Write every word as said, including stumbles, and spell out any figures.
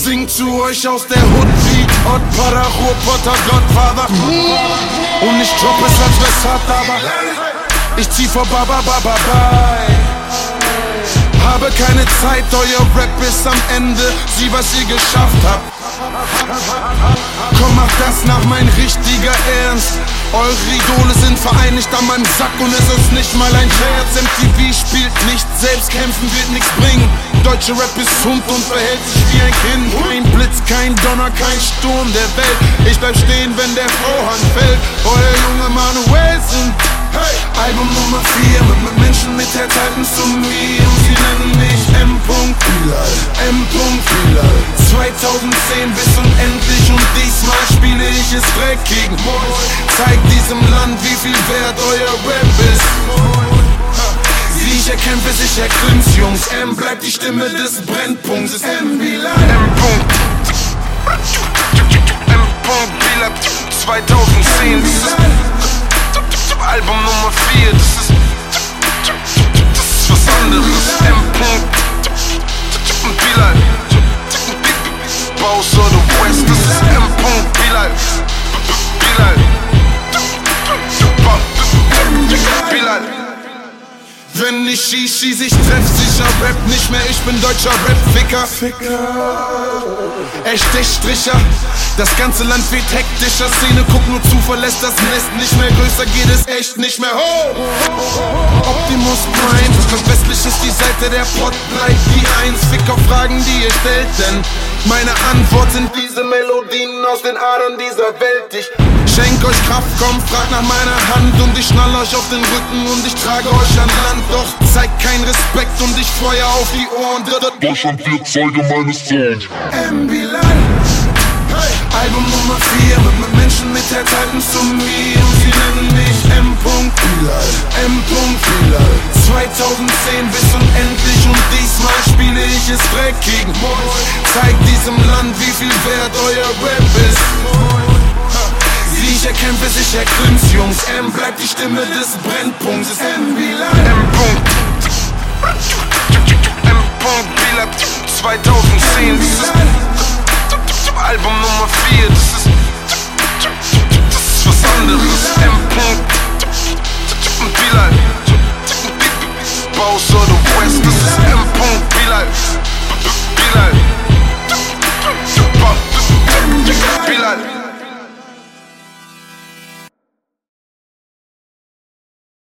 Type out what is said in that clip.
sing zu euch aus der Hood wie Odd Pada, Ruhrpotter, Godfather. Und ich droppe es, als wär's hart, aber ich zieh vor Baba Baba Bye. Habe keine Zeit, euer Rap ist am Ende. Sieh, was ihr geschafft habt. Komm, mach das nach, mein richtiger Ernst. Eure Idole sind vereinigt an meinem Sack und es ist nicht mal ein Scherz. M T V spielt nicht, selbst kämpfen wird nichts bringen. Deutsche Rap ist Hund und verhält sich wie ein Kind. Kein Blitz, kein Donner, kein Sturm der Welt. Ich bleib stehen, wenn der Vorhang fällt. Euer junge Manuelsen. Hey. Album Nummer vier mit, mit Menschen mit Herz halten zu mir. Und sie nennen mich M. Bilal, M. Bilal. zweitausendzehn bis unendlich und diesmal spiele ich es dreckig. Zeig diesem Land, wie viel wert euer Rap ist. Sieh, ich erkämpfe sich, erklimmt's, Jungs. M bleibt die Stimme des Brennpunkts. Ist M. Bilal. M. M. Bilal. zweitausendzehn. Album Nummer vier, das ist, das ist was anderes. M. Bilal, Boss of the West, das ist M. Bilal, Bilal, Bilal. Wenn ich schieß, schieß ich treffsicher. Rap nicht mehr, ich bin deutscher Rap-Ficker. Echte Stricher, das ganze Land wird hektischer. Szene guckt nur zu, verlässt das Nest nicht mehr. Größer geht es echt nicht mehr. Ho! Optimus Prime, das westlich ist die Seite, der Pott bleibt die Eins. Ficker Fragen, die ihr stellt, denn meine Antwort sind diese Melodien aus den Adern dieser Welt. Ich schenk euch Kraft, komm, fragt nach meiner Hand und ich schnall euch auf den Rücken und ich trage euch an Land. Doch zeigt keinen Respekt und ich feuer auf die Ohren. Deutschland wird Zeuge meines Sohns. M. Bilal. Hey. Album Nummer vier mit, mit Menschen mit Herz halten zu mir. Und sie nennen mich M. Bilal, M. Bilal. zweitausendzehn bis unendlich und diesmal spiele ich es dreckig. Zeig diesem Land, wie viel wert euer Rap ist. Sieh, ich erkämpfe sich, erklimmt's, Jungs. M bleibt die Stimme des Brennpunkts. Ist M. Bilal. M. M. Bilal. zweitausendzehn. Album Nummer vier, das ist